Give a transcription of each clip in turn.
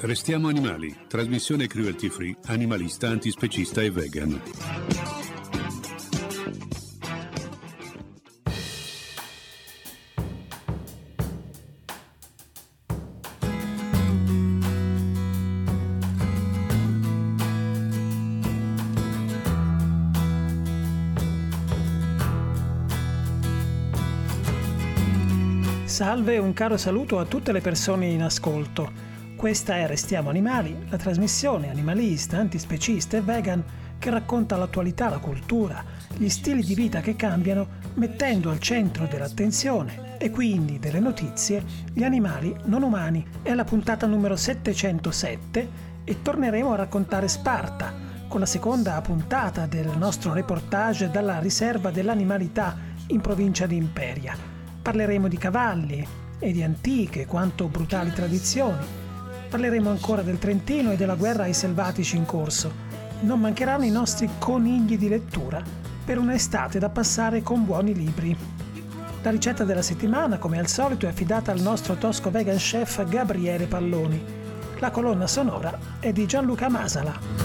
Restiamo animali, trasmissione cruelty free, animalista, antispecista e vegan. Salve e un caro saluto a tutte le persone in ascolto. Questa è Restiamo Animali, la trasmissione animalista, antispecista e vegan che racconta l'attualità, la cultura, gli stili di vita che cambiano, mettendo al centro dell'attenzione e quindi delle notizie gli animali non umani. È la puntata numero 707 e torneremo a raccontare Sparta, con la seconda puntata del nostro reportage dalla riserva dell'animalità in provincia di Imperia. Parleremo di cavalli e di antiche quanto brutali tradizioni. Parleremo ancora del Trentino e della guerra ai selvatici in corso. Non mancheranno i nostri conigli di lettura per un'estate da passare con buoni libri. La ricetta della settimana, come al solito, è affidata al nostro tosco vegan chef Gabriele Palloni. La colonna sonora è di Gianluca Masala.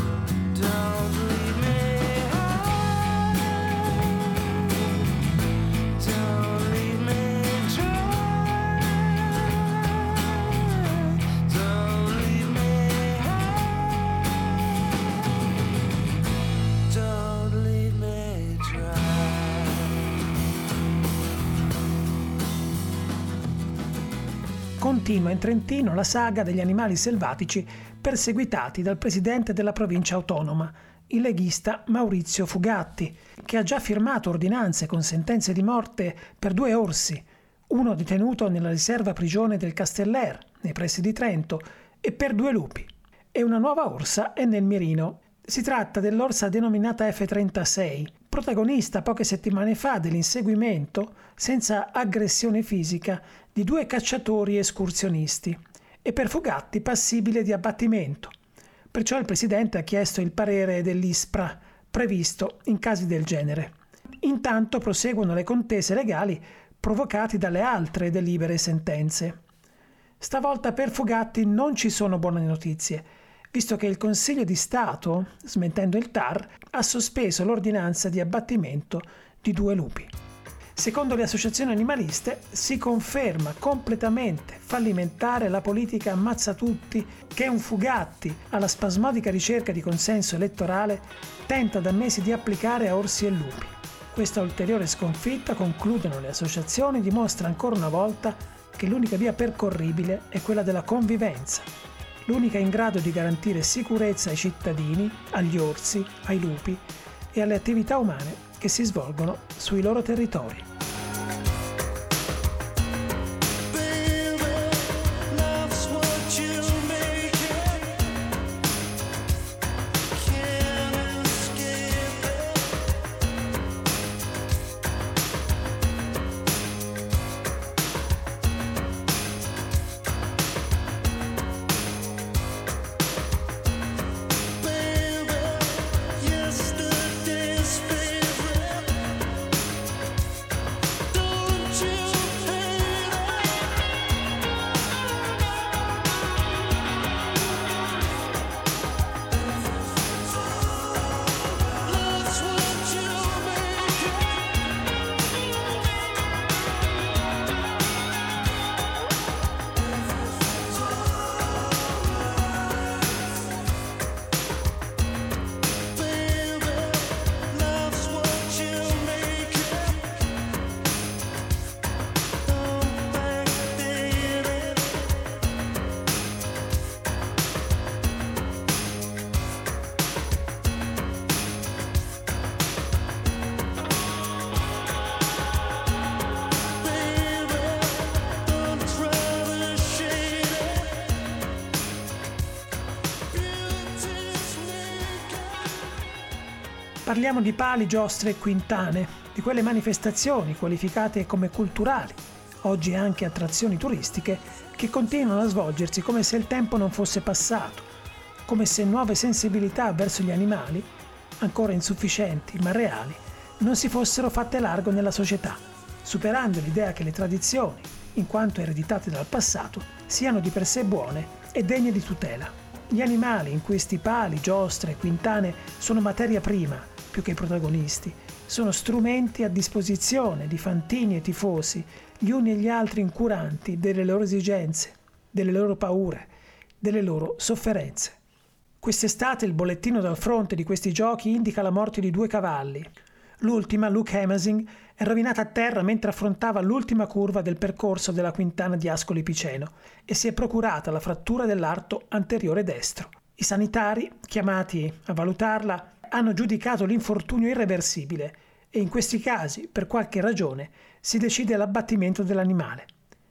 Continua in Trentino la saga degli animali selvatici perseguitati dal presidente della provincia autonoma, il leghista Maurizio Fugatti, che ha già firmato ordinanze con sentenze di morte per 2 orsi, uno detenuto nella riserva prigione del Casteller, nei pressi di Trento, e per 2 lupi. E una nuova orsa è nel mirino. Si tratta dell'orsa denominata F36, protagonista poche settimane fa dell'inseguimento, senza aggressione fisica, di 2 cacciatori escursionisti, e per Fugatti passibile di abbattimento. Perciò il presidente ha chiesto il parere dell'ISPRA, previsto in casi del genere. Intanto proseguono le contese legali provocate dalle altre delibere sentenze. Stavolta per Fugatti non ci sono buone notizie, visto che il Consiglio di Stato, smentendo il TAR, ha sospeso l'ordinanza di abbattimento di 2 lupi. Secondo le associazioni animaliste si conferma completamente fallimentare la politica ammazza tutti che un Fugatti, alla spasmodica ricerca di consenso elettorale, tenta da mesi di applicare a orsi e lupi. Questa ulteriore sconfitta, concludono le associazioni, dimostra ancora una volta che l'unica via percorribile è quella della convivenza, l'unica in grado di garantire sicurezza ai cittadini, agli orsi, ai lupi e alle attività umane che si svolgono sui loro territori. Parliamo di pali, giostre e quintane, di quelle manifestazioni qualificate come culturali, oggi anche attrazioni turistiche, che continuano a svolgersi come se il tempo non fosse passato, come se nuove sensibilità verso gli animali, ancora insufficienti ma reali, non si fossero fatte largo nella società, superando l'idea che le tradizioni, in quanto ereditate dal passato, siano di per sé buone e degne di tutela. Gli animali, in cui stipali, giostre e quintane sono materia prima, più che i protagonisti, sono strumenti a disposizione di fantini e tifosi, gli uni e gli altri incuranti delle loro esigenze, delle loro paure, delle loro sofferenze. Quest'estate il bollettino dal fronte di questi giochi indica la morte di 2 cavalli. L'ultima, Luke Amasing, è rovinata a terra mentre affrontava l'ultima curva del percorso della quintana di Ascoli Piceno e si è procurata la frattura dell'arto anteriore destro. I sanitari, chiamati a valutarla, hanno giudicato l'infortunio irreversibile e in questi casi, per qualche ragione, si decide l'abbattimento dell'animale.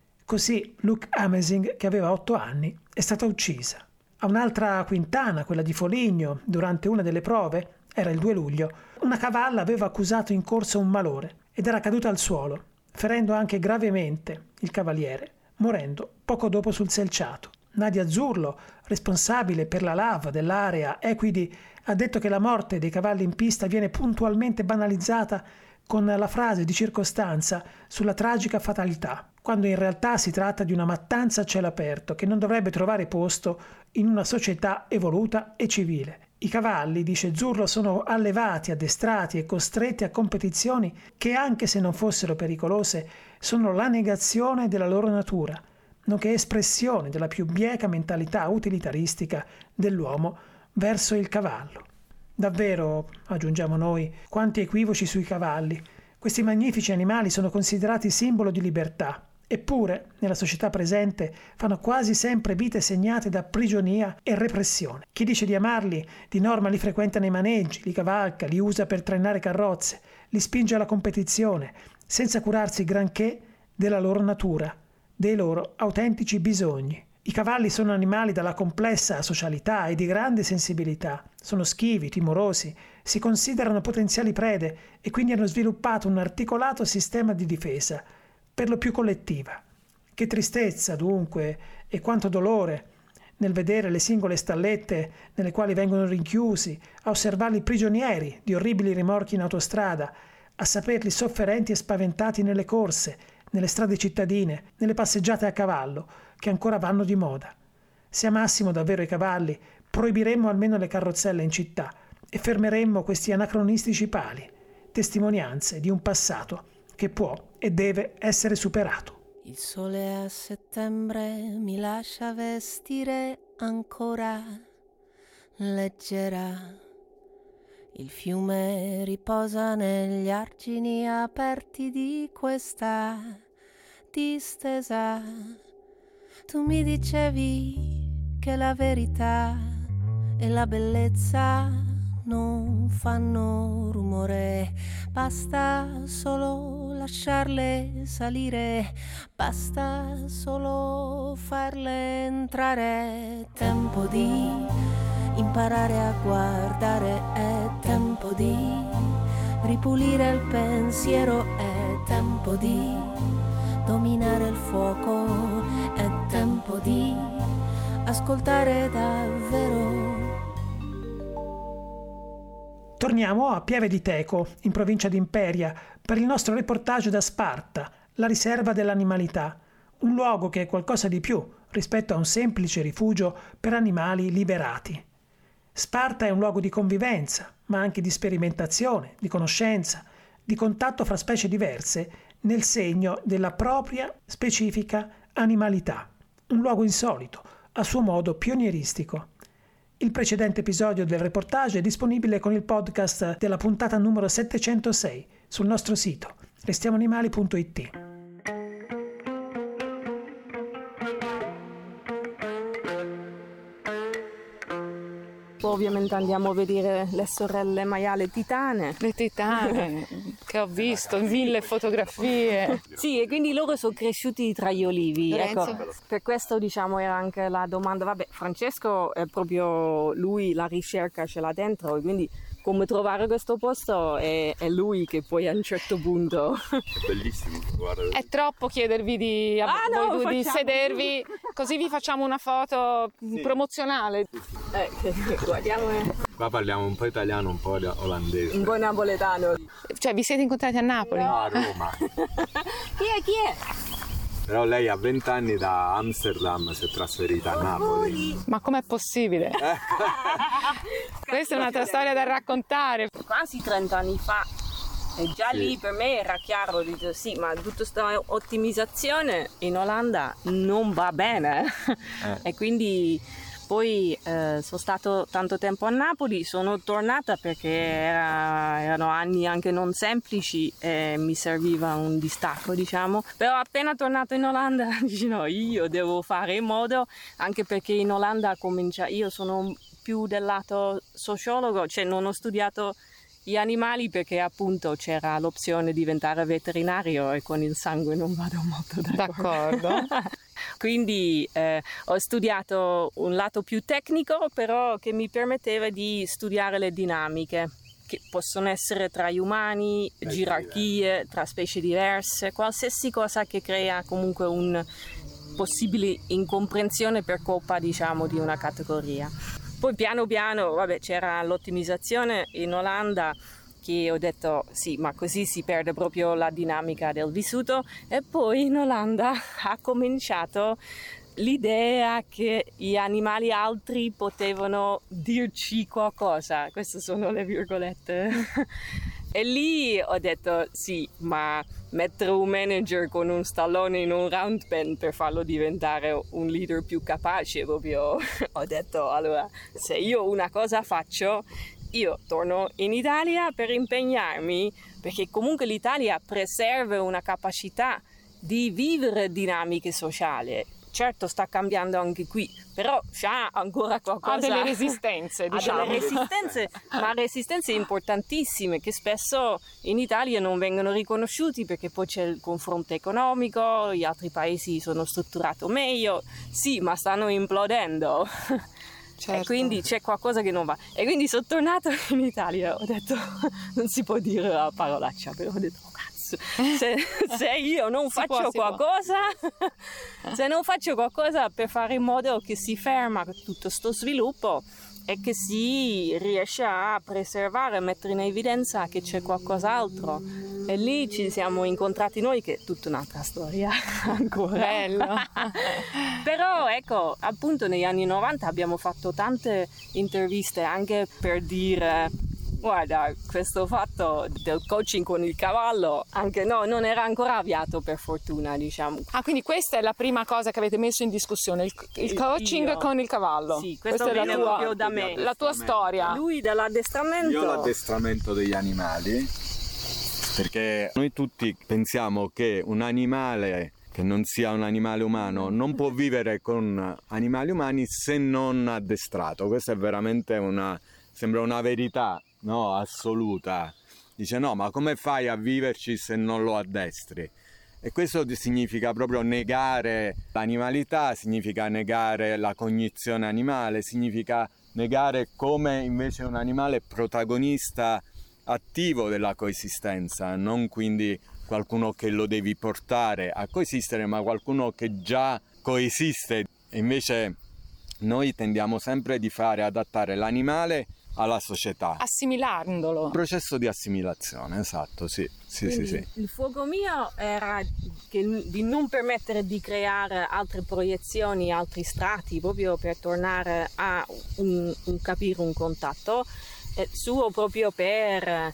Così Luke Amasing, che aveva 8 anni, è stata uccisa. A un'altra quintana, quella di Foligno, durante una delle prove, era il 2 luglio, una cavalla aveva accusato in corsa un malore ed era caduta al suolo, ferendo anche gravemente il cavaliere, morendo poco dopo sul selciato. Nadia Zurlo, responsabile per la lava dell'area Equidi, ha detto che la morte dei cavalli in pista viene puntualmente banalizzata con la frase di circostanza sulla tragica fatalità, quando in realtà si tratta di una mattanza a cielo aperto che non dovrebbe trovare posto in una società evoluta e civile. I cavalli, dice Zurlo, sono allevati, addestrati e costretti a competizioni che, anche se non fossero pericolose, sono la negazione della loro natura, nonché espressione della più bieca mentalità utilitaristica dell'uomo verso il cavallo. Davvero, aggiungiamo noi, quanti equivoci sui cavalli. Questi magnifici animali sono considerati simbolo di libertà, eppure, nella società presente, fanno quasi sempre vite segnate da prigionia e repressione. Chi dice di amarli, di norma li frequenta nei maneggi, li cavalca, li usa per trainare carrozze, li spinge alla competizione, senza curarsi granché della loro natura, dei loro autentici bisogni. I cavalli sono animali dalla complessa socialità e di grande sensibilità. Sono schivi, timorosi, si considerano potenziali prede e quindi hanno sviluppato un articolato sistema di difesa, per lo più collettiva. Che tristezza, dunque, e quanto dolore nel vedere le singole stallette nelle quali vengono rinchiusi, a osservarli prigionieri di orribili rimorchi in autostrada, a saperli sofferenti e spaventati nelle corse, nelle strade cittadine, nelle passeggiate a cavallo, che ancora vanno di moda. Se amassimo davvero i cavalli, proibiremmo almeno le carrozzelle in città e fermeremmo questi anacronistici pali, testimonianze di un passato che può e deve essere superato. Il sole a settembre mi lascia vestire ancora leggera. Il fiume riposa negli argini aperti di questa distesa. Tu mi dicevi che la verità e la bellezza non fanno rumore, basta solo lasciarle salire, basta solo farle entrare. Tempo di imparare a guardare, è tempo di ripulire il pensiero, è tempo di dominare il fuoco, è tempo di ascoltare davvero. Torniamo a Pieve di Teco, in provincia di Imperia, per il nostro reportage da Sparta, la riserva dell'animalità, un luogo che è qualcosa di più rispetto a un semplice rifugio per animali liberati. Sparta è un luogo di convivenza, ma anche di sperimentazione, di conoscenza, di contatto fra specie diverse nel segno della propria specifica animalità. Un luogo insolito, a suo modo pionieristico. Il precedente episodio del reportage è disponibile con il podcast della puntata numero 706 sul nostro sito restiamoanimali.it. Ovviamente andiamo a vedere le sorelle maiale titane. Le titane che ho visto in 1000 fotografie. Sì, e quindi loro sono cresciuti tra gli olivi. Lorenzo. Ecco, per questo diciamo era anche la domanda. Vabbè, Francesco è proprio lui, la ricerca ce l'ha dentro, quindi come trovare questo posto è lui che poi a un certo punto... È bellissimo, guarda. È troppo chiedervi di, di sedervi, così vi facciamo una foto promozionale. Guardiamo. Qua parliamo un po' italiano, un po' olandese. Un po' napoletano. Cioè vi siete incontrati a Napoli? No, a Roma. Chi è? Però lei a 20 anni da Amsterdam si è trasferita a Napoli. Ma com'è possibile? Questa è un'altra storia da raccontare. Quasi 30 anni fa. E già lì per me era chiaro, dico, sì, ma tutta questa ottimizzazione in Olanda non va bene. E quindi poi sono stato tanto tempo a Napoli, sono tornata perché erano anni anche non semplici e mi serviva un distacco, diciamo. Però appena tornato in Olanda, dici no, io devo fare in modo, anche perché in Olanda io sono più del lato sociologo, cioè non ho studiato gli animali perché appunto c'era l'opzione di diventare veterinario e con il sangue non vado molto d'accordo. Quindi ho studiato un lato più tecnico, però che mi permetteva di studiare le dinamiche che possono essere tra gli umani, gerarchie, tra specie diverse, qualsiasi cosa che crea comunque un possibile incomprensione per colpa, diciamo, di una categoria. Poi piano piano, c'era l'ottimizzazione in Olanda, che ho detto sì, ma così si perde proprio la dinamica del vissuto, e poi in Olanda ha cominciato l'idea che gli animali altri potevano dirci qualcosa, queste sono le virgolette. E lì ho detto sì, ma mettere un manager con un stallone in un round pen per farlo diventare un leader più capace, proprio ho detto allora, se io una cosa faccio, io torno in Italia per impegnarmi, perché comunque l'Italia preserva una capacità di vivere dinamiche sociali. Certo sta cambiando anche qui, però c'ha ancora qualcosa. Ha delle resistenze, diciamo. Ha delle resistenze, ma resistenze importantissime che spesso in Italia non vengono riconosciuti perché poi c'è il confronto economico, gli altri paesi sono strutturati meglio, sì, ma stanno implodendo. Certo. E quindi c'è qualcosa che non va. E quindi sono tornata in Italia, ho detto, non si può dire la parolaccia, però ho detto, se io non faccio qualcosa, se non faccio qualcosa per fare in modo che si ferma tutto sto sviluppo e che si riesce a preservare, a mettere in evidenza che c'è qualcos'altro. E lì ci siamo incontrati noi, che è tutta un'altra storia ancora. Bello. Però ecco, appunto negli anni 90 abbiamo fatto tante interviste anche per dire guarda, questo fatto del coaching con il cavallo, anche no, non era ancora avviato per fortuna, diciamo. Ah, quindi questa è la prima cosa che avete messo in discussione, il coaching con il cavallo. Sì, questa è proprio da me. La tua storia. Lui dell'addestramento. Io l'addestramento degli animali, perché noi tutti pensiamo che un animale che non sia un animale umano non può vivere con animali umani se non addestrato. Questa è veramente sembra una verità, no, assoluta. Dice no, ma come fai a viverci se non lo addestri? E questo significa proprio negare l'animalità, significa negare la cognizione animale, significa negare come invece un animale è protagonista attivo della coesistenza, non quindi qualcuno che lo devi portare a coesistere, ma qualcuno che già coesiste. E invece noi tendiamo sempre di fare adattare l'animale alla società, assimilandolo. Un processo di assimilazione, esatto, sì. Il fuoco mio era di non permettere di creare altre proiezioni, altri strati, proprio per tornare a capire un contatto, suo proprio per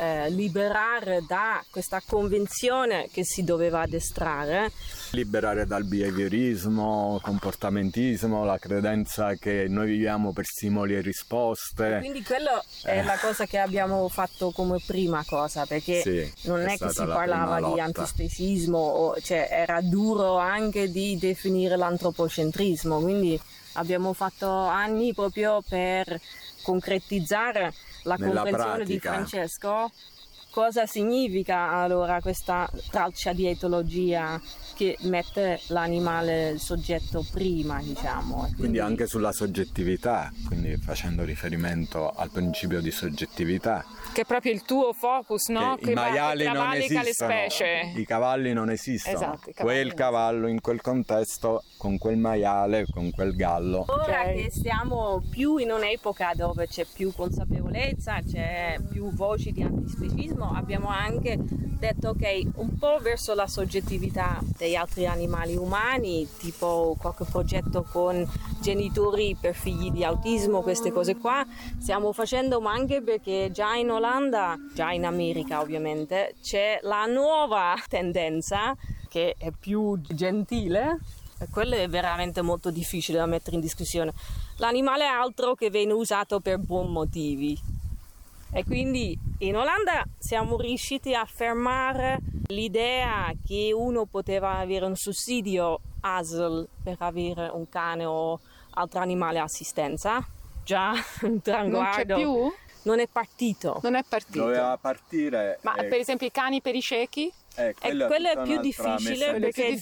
liberare da questa convenzione che si doveva addestrare. Liberare dal behaviorismo, comportamentismo, la credenza che noi viviamo per stimoli e risposte. Quindi quello è la cosa che abbiamo fatto come prima cosa, perché non è che si parlava di antispecismo, cioè era duro anche di definire l'antropocentrismo, quindi abbiamo fatto anni proprio per concretizzare la comprensione di Francesco. Cosa significa allora questa traccia di etologia che mette l'animale, il soggetto prima, diciamo? Quindi anche sulla soggettività, quindi facendo riferimento al principio di soggettività. Che è proprio il tuo focus, no? Che i maiali non esistono, le specie. I cavalli non esistono. Esatto, quel cavallo in quel contesto con quel maiale, con quel gallo. Ora che stiamo più in un'epoca dove c'è più consapevolezza, c'è più voci di antispecismo, abbiamo anche detto ok, un po' verso la soggettività degli altri animali umani, tipo qualche progetto con genitori per figli di autismo, queste cose qua stiamo facendo, ma anche perché già in Olanda, già in America ovviamente, c'è la nuova tendenza che è più gentile. E quello è veramente molto difficile da mettere in discussione. L'animale è altro che viene usato per buoni motivi. E quindi in Olanda siamo riusciti a fermare l'idea che uno poteva avere un sussidio ASL per avere un cane o altro animale assistenza. Già un traguardo. Non c'è più? Non è partito. Doveva partire. Ma per esempio i cani per i ciechi? Quello è più difficile perché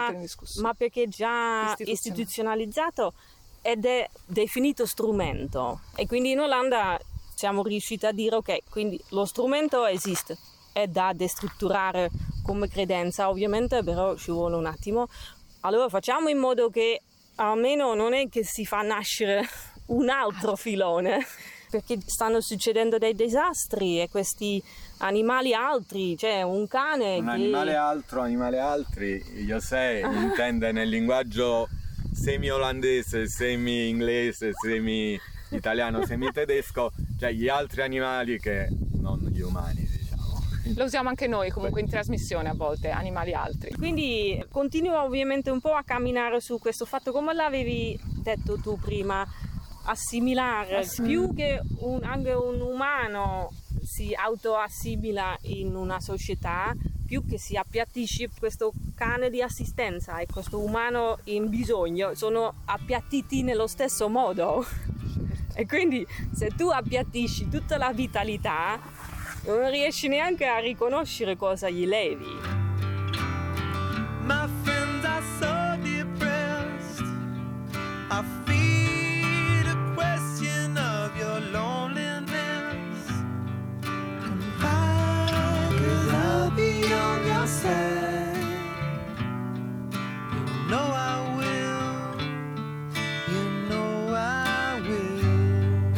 è già istituzionalizzato ed è definito strumento, e quindi in Olanda siamo riusciti a dire ok, quindi lo strumento esiste, è da destrutturare come credenza ovviamente, però ci vuole un attimo. Allora facciamo in modo che almeno non è che si fa nascere un altro filone, perché stanno succedendo dei disastri e questi animali altri, cioè un cane animale altri, io sei intende nel linguaggio semi-olandese, semi-inglese, semi-italiano, semi-tedesco, cioè gli altri animali che non gli umani, diciamo. Lo usiamo anche noi comunque in trasmissione a volte, animali altri. Quindi continuo ovviamente un po' a camminare su questo fatto, come l'avevi detto tu prima, assimilare, più che anche un umano si autoassimila in una società, più che si appiattisce questo cane di assistenza e questo umano in bisogno, sono appiattiti nello stesso modo. E quindi se tu appiattisci tutta la vitalità, non riesci neanche a riconoscere cosa gli levi. My friends are so depressed. I feel a question of your loneliness. Confide, 'cause I'll be on your side. You know I will. You know I will.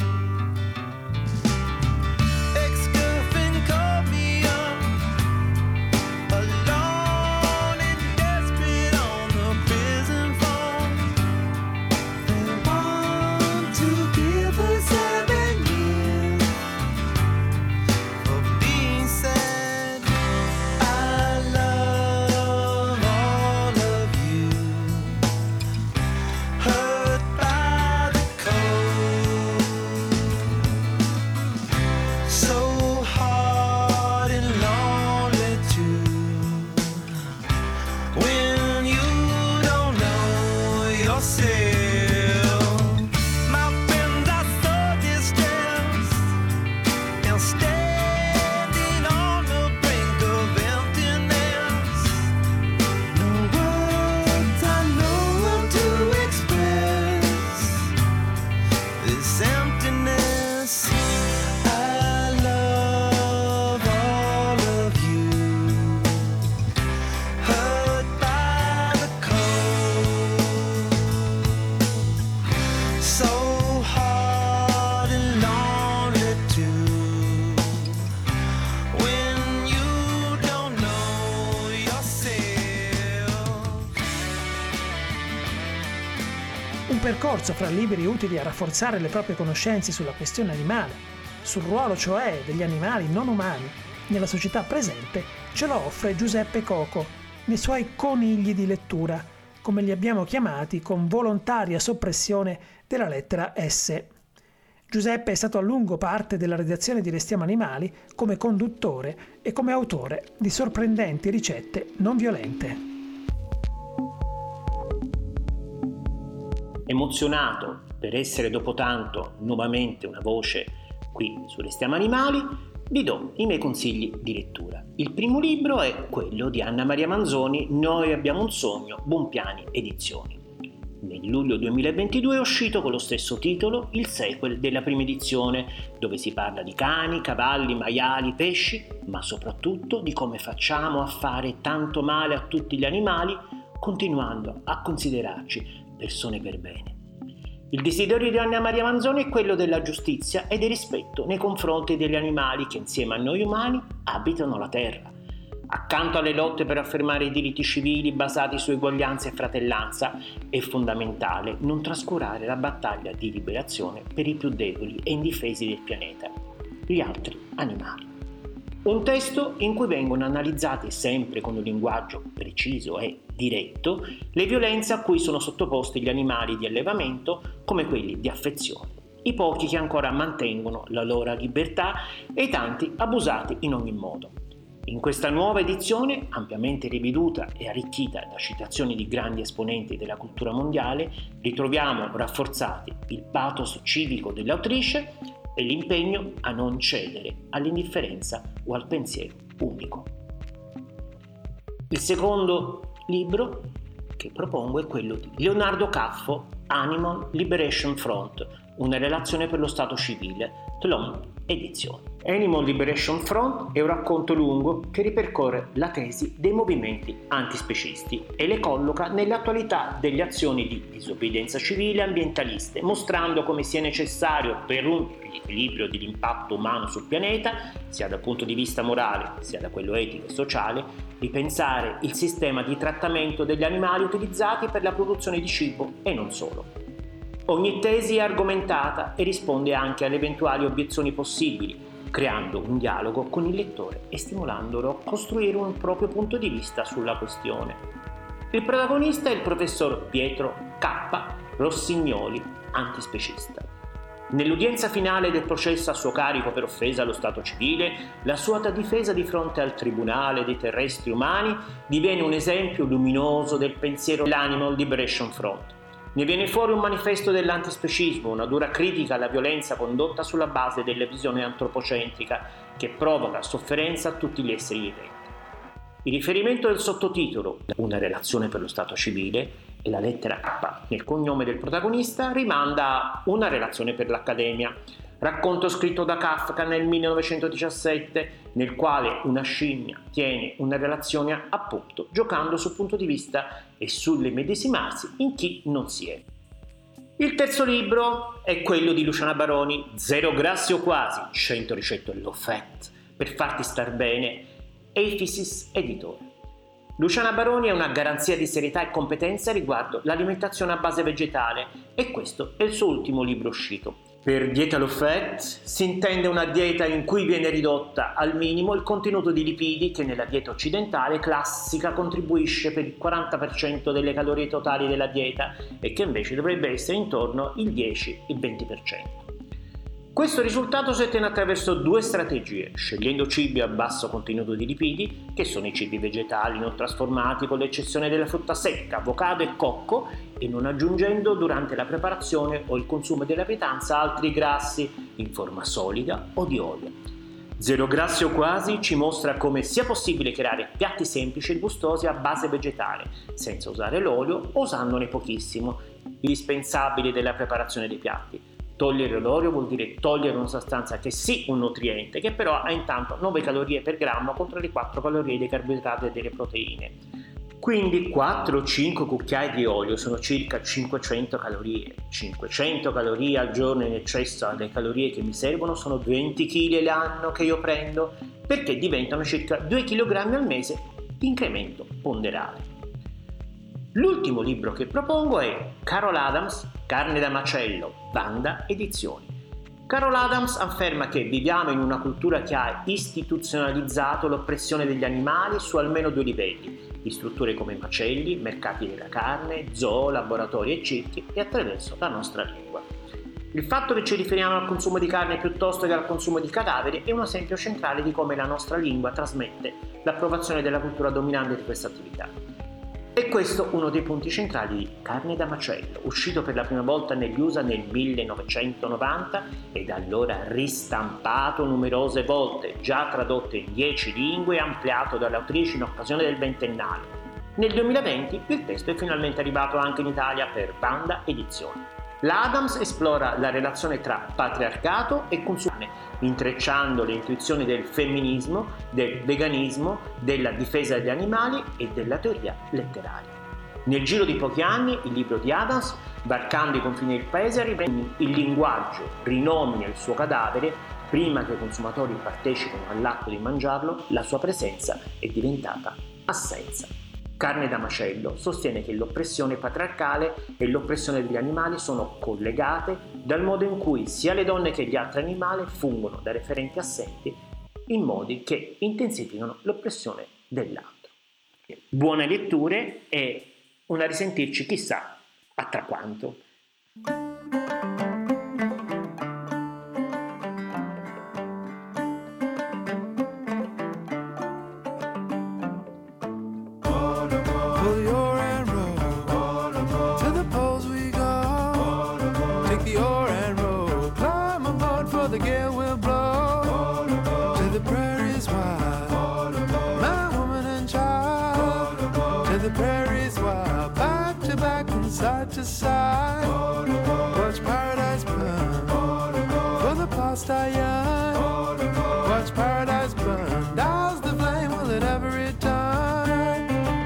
Ex-girlfriend called me up alone and desperate on the prison phone. They want to give her 7 years for being sad. I love all of you, hurt by the cold, so hard and lonely too, when you don't know yourself. My friends are so distressed and standing on the brink of emptiness. No words I know how to express this emptiness. I love all of you, hurt by the cold, so hard and lonely too, when you don't know yourself. Un percorso fra libri utili a rafforzare le proprie conoscenze sulla questione animale, sul ruolo cioè degli animali non umani nella società presente, ce lo offre Giuseppe Coco nei suoi conigli di lettura, come li abbiamo chiamati con volontaria soppressione della lettera S. Giuseppe è stato a lungo parte della redazione di Restiamo Animali come conduttore e come autore di sorprendenti ricette non violente. Emozionato per essere dopo tanto nuovamente una voce qui su Restiamo Animali, vi do i miei consigli di lettura. Il primo libro è quello di Anna Maria Manzoni, Noi abbiamo un sogno, Bonpiani Edizioni. Nel luglio 2022 è uscito con lo stesso titolo il sequel della prima edizione, dove si parla di cani, cavalli, maiali, pesci, ma soprattutto di come facciamo a fare tanto male a tutti gli animali continuando a considerarci persone per bene. Il desiderio di Anna Maria Manzoni è quello della giustizia e del rispetto nei confronti degli animali che insieme a noi umani abitano la terra. Accanto alle lotte per affermare i diritti civili basati su eguaglianza e fratellanza, è fondamentale non trascurare la battaglia di liberazione per i più deboli e indifesi del pianeta, gli altri animali. Un testo in cui vengono analizzate sempre con un linguaggio preciso e diretto le violenze a cui sono sottoposti gli animali di allevamento come quelli di affezione, i pochi che ancora mantengono la loro libertà e i tanti abusati in ogni modo. In questa nuova edizione, ampiamente riveduta e arricchita da citazioni di grandi esponenti della cultura mondiale, ritroviamo rafforzati il pathos civico dell'autrice e l'impegno a non cedere all'indifferenza o al pensiero unico. Il secondo libro che propongo è quello di Leonardo Caffo, Animal Liberation Front, una relazione per lo Stato civile, Tlon Edizioni. Animal Liberation Front è un racconto lungo che ripercorre la tesi dei movimenti antispecisti e le colloca nell'attualità delle azioni di disobbedienza civile ambientaliste, mostrando come sia necessario per un riequilibrio dell'impatto umano sul pianeta, sia dal punto di vista morale sia da quello etico e sociale, ripensare il sistema di trattamento degli animali utilizzati per la produzione di cibo e non solo. Ogni tesi è argomentata e risponde anche alle eventuali obiezioni possibili, creando un dialogo con il lettore e stimolandolo a costruire un proprio punto di vista sulla questione. Il protagonista è il professor Pietro K. Rossignoli, antispecista. Nell'udienza finale del processo a suo carico per offesa allo Stato civile, la sua difesa di fronte al Tribunale dei terrestri umani diviene un esempio luminoso del pensiero dell'Animal Liberation Front. Ne viene fuori un manifesto dell'antispecismo, una dura critica alla violenza condotta sulla base della visione antropocentrica che provoca sofferenza a tutti gli esseri viventi. Il riferimento del sottotitolo, una relazione per lo Stato civile, e la lettera K nel cognome del protagonista rimanda a una relazione per l'Accademia, racconto scritto da Kafka nel 1917, nel quale una scimmia tiene una relazione appunto giocando sul punto di vista e sull'immedesimarsi in chi non si è. Il terzo libro è quello di Luciana Baroni, Zero grassi o quasi, 100 ricette low fat per farti star bene, Ephysis Editore. Luciana Baroni è una garanzia di serietà e competenza riguardo l'alimentazione a base vegetale e questo è il suo ultimo libro uscito. Per dieta low fat si intende una dieta in cui viene ridotta al minimo il contenuto di lipidi che nella dieta occidentale classica contribuisce per il 40% delle calorie totali della dieta e che invece dovrebbe essere intorno il 10-20%. Questo risultato si ottiene attraverso due strategie, scegliendo cibi a basso contenuto di lipidi, che sono i cibi vegetali non trasformati con l'eccezione della frutta secca, avocado e cocco, e non aggiungendo durante la preparazione o il consumo della pietanza altri grassi in forma solida o di olio. Zero grassi o quasi ci mostra come sia possibile creare piatti semplici e gustosi a base vegetale, senza usare l'olio o usandone pochissimo, indispensabili della preparazione dei piatti. Togliere l'olio vuol dire togliere una sostanza che sì un nutriente, che però ha intanto 9 calorie per grammo contro le 4 calorie dei carboidrati e delle proteine. Quindi 4 o 5 cucchiai di olio sono circa 500 calorie. 500 calorie al giorno in eccesso alle calorie che mi servono sono 20 kg l'anno che io prendo, perché diventano circa 2 kg al mese di incremento ponderale. L'ultimo libro che propongo è Carol Adams, Carne da macello, Banda Edizioni. Carol Adams afferma che viviamo in una cultura che ha istituzionalizzato l'oppressione degli animali su almeno 2 livelli, di strutture come macelli, mercati della carne, zoo, laboratori e circhi e attraverso la nostra lingua. Il fatto che ci riferiamo al consumo di carne piuttosto che al consumo di cadaveri è un esempio centrale di come la nostra lingua trasmette l'approvazione della cultura dominante di questa attività. E questo uno dei punti centrali di Carne da macello, uscito per la prima volta negli USA nel 1990 e da allora ristampato numerose volte, già tradotto in 10 lingue e ampliato dalle autrici in occasione del ventennale. Nel 2020 il testo è finalmente arrivato anche in Italia per Banda Edizioni. La Adams esplora la relazione tra patriarcato e consumo, intrecciando le intuizioni del femminismo, del veganismo, della difesa degli animali e della teoria letteraria. Nel giro di pochi anni il libro di Adams, varcando i confini del paese, riprende il linguaggio, rinomina il suo cadavere. Prima che i consumatori partecipino all'atto di mangiarlo, la sua presenza è diventata assenza. Carne da macello sostiene che l'oppressione patriarcale e l'oppressione degli animali sono collegate dal modo in cui sia le donne che gli altri animali fungono da referenti assenti in modi che intensificano l'oppressione dell'altro. Buone letture e una risentirci chissà a tra quanto. Side to side, watch paradise burn for the past I yearn. Watch paradise burn, douse the flame, will it ever return?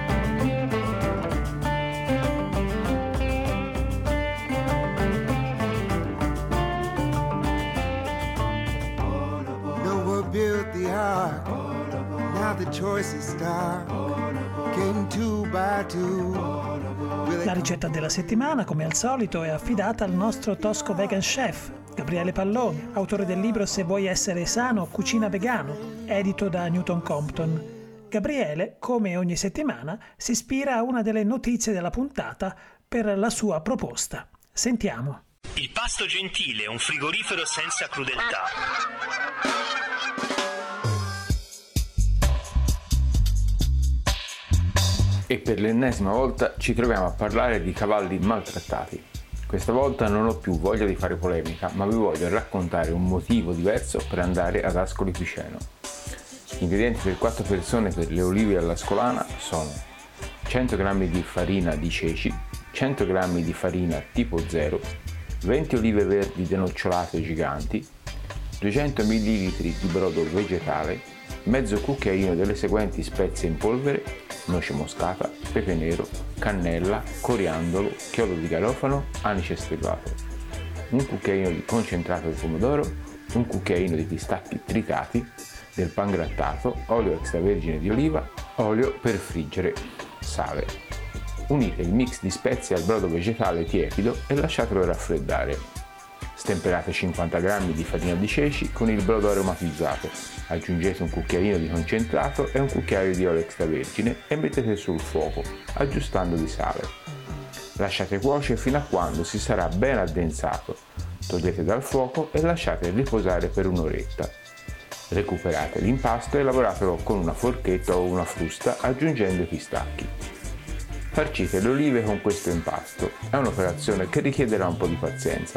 Noah built the ark, now the choice is stark, came two by two. La ricetta della settimana, come al solito, è affidata al nostro tosco vegan chef, Gabriele Palloni, autore del libro Se vuoi essere sano, cucina vegano, edito da Newton Compton. Gabriele, come ogni settimana, si ispira a una delle notizie della puntata per la sua proposta. Sentiamo. Il pasto gentile, un frigorifero senza crudeltà. E per l'ennesima volta ci troviamo a parlare di cavalli maltrattati. Questa volta non ho più voglia di fare polemica, ma vi voglio raccontare un motivo diverso per andare ad Ascoli Piceno. Gli ingredienti per 4 persone per le olive all'ascolana sono 100 g di farina di ceci, 100 g di farina tipo 0, 20 olive verdi denocciolate giganti, 200 ml di brodo vegetale, mezzo cucchiaino delle seguenti spezie in polvere: noce moscata, pepe nero, cannella, coriandolo, chiodo di garofano, anice stellato, un cucchiaino di concentrato di pomodoro, un cucchiaino di pistacchi tritati, del pangrattato, olio extravergine di oliva, olio per friggere, sale. Unite il mix di spezie al brodo vegetale tiepido e lasciatelo raffreddare. Stemperate 50 g di farina di ceci con il brodo aromatizzato, aggiungete un cucchiaino di concentrato e un cucchiaio di olio extravergine e mettete sul fuoco, aggiustando di sale. Lasciate cuocere fino a quando si sarà ben addensato, togliete dal fuoco e lasciate riposare per un'oretta. Recuperate l'impasto e lavoratelo con una forchetta o una frusta aggiungendo i pistacchi. Farcite le olive con questo impasto, è un'operazione che richiederà un po' di pazienza.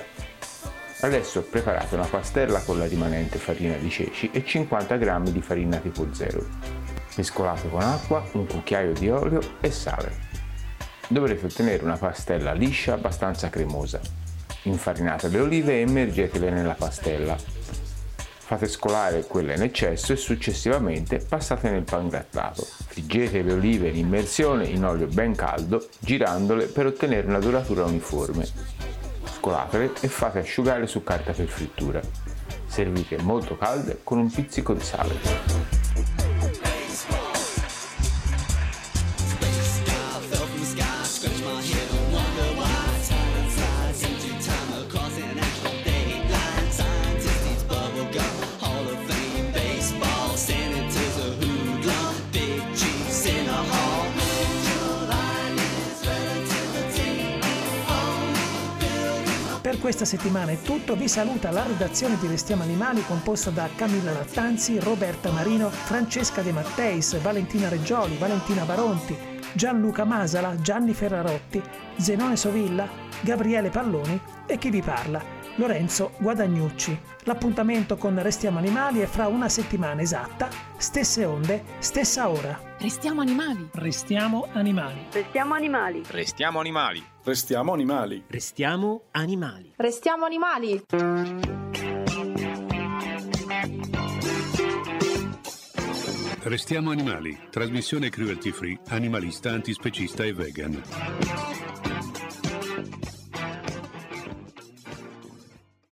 Adesso preparate una pastella con la rimanente farina di ceci e 50 g di farina tipo 0. Mescolate con acqua, un cucchiaio di olio e sale. Dovrete ottenere una pastella liscia abbastanza cremosa. Infarinate le olive e immergetele nella pastella. Fate scolare quella in eccesso e successivamente passate nel pangrattato. Friggete le olive in immersione in olio ben caldo, girandole per ottenere una doratura uniforme. Scolatele e fate asciugare su carta per frittura. Servite molto calde con un pizzico di sale. Per questa settimana è tutto, vi saluta la redazione di Restiamo Animali composta da Camilla Lattanzi, Roberta Marino, Francesca De Matteis, Valentina Reggioli, Valentina Baronti, Gianluca Masala, Gianni Ferrarotti, Zenone Sovilla, Gabriele Palloni e chi vi parla, Lorenzo Guadagnucci. L'appuntamento con Restiamo Animali è fra una settimana esatta, stesse onde, stessa ora. Restiamo animali. Restiamo animali. Restiamo animali. Restiamo animali. Restiamo animali. Restiamo animali. Restiamo animali. Restiamo animali, trasmissione cruelty free, animalista, antispecista e vegan.